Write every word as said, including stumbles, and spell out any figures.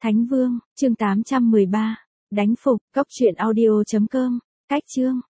Thánh Vương, chương tám trăm mười ba. Đánh phục, cốc truyện audio chấm com. Cách chương.